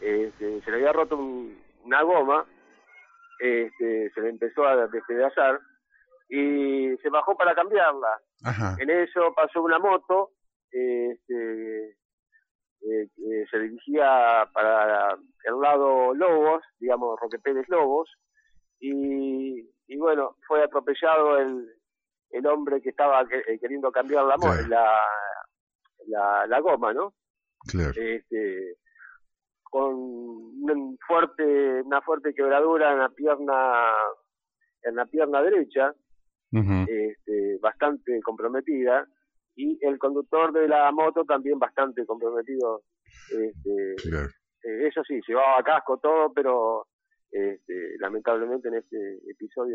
se le había roto una goma, se le empezó a despedazar y se bajó para cambiarla. Ajá. En eso pasó una moto, se dirigía para el lado Lobos, digamos Roque Pérez Lobos, y bueno, fue atropellado el hombre que estaba queriendo cambiar Claro. la goma, ¿no? Claro. Con una fuerte quebradura en la pierna derecha, Uh-huh. bastante comprometida, y el conductor de la moto también bastante comprometido. Claro. Eso sí, llevaba casco, todo, pero lamentablemente en este episodio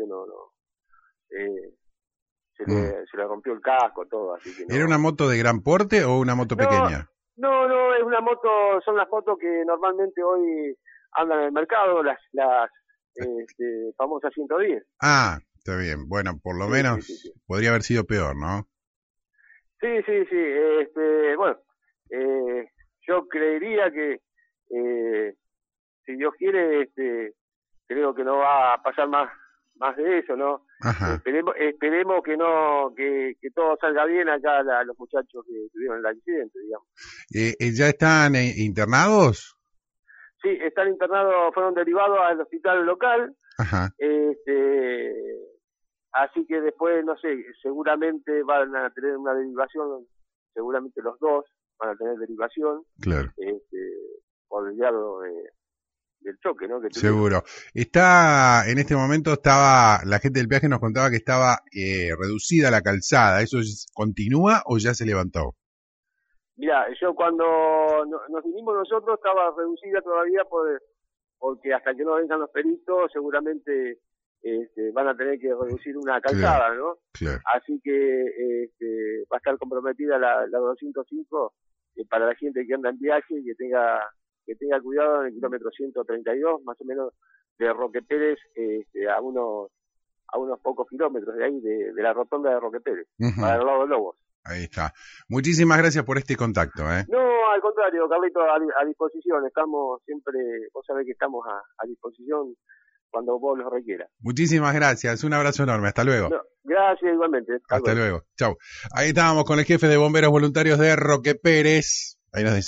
se le rompió el casco, todo, así que no. ¿Era una moto de gran porte o una moto pequeña? No, es una moto, son las motos que normalmente hoy andan en el mercado, las famosas 110. Ah, está bien. Bueno, por lo menos Sí. podría haber sido peor, ¿no? Sí. Bueno, yo creería que si Dios quiere, creo que no va a pasar más de eso, ¿no? Ajá. Esperemos que no, que todo salga bien acá los muchachos que tuvieron el accidente, digamos. ¿Ya están internados? Sí, están internados, fueron derivados al hospital local. Ajá. Así que después, no sé, seguramente van a tener una derivación, seguramente los dos van a tener derivación. Claro. Por el diálogo del choque, ¿no? Que Seguro. En este momento la gente del peaje nos contaba que estaba reducida la calzada. ¿Eso continúa o ya se levantó? Mira, yo cuando nos vinimos nosotros estaba reducida todavía porque hasta que no vengan los peritos seguramente van a tener que reducir una calzada, claro, ¿no? Claro. Así que va a estar comprometida la 205 para la gente que anda en viaje y que tenga cuidado en el kilómetro 132, más o menos, de Roque Pérez, a unos pocos kilómetros de ahí, de la rotonda de Roque Pérez, Uh-huh. para el lado de Lobos. Ahí está. Muchísimas gracias por este contacto, ¿eh? No, al contrario, Carlito, a disposición. Estamos siempre, vos sabés que estamos a disposición cuando vos lo requieras. Muchísimas gracias. Un abrazo enorme. Hasta luego. No, gracias igualmente. Hasta luego. Chau. Ahí estábamos con el jefe de bomberos voluntarios de Roque Pérez. Ahí nos dice.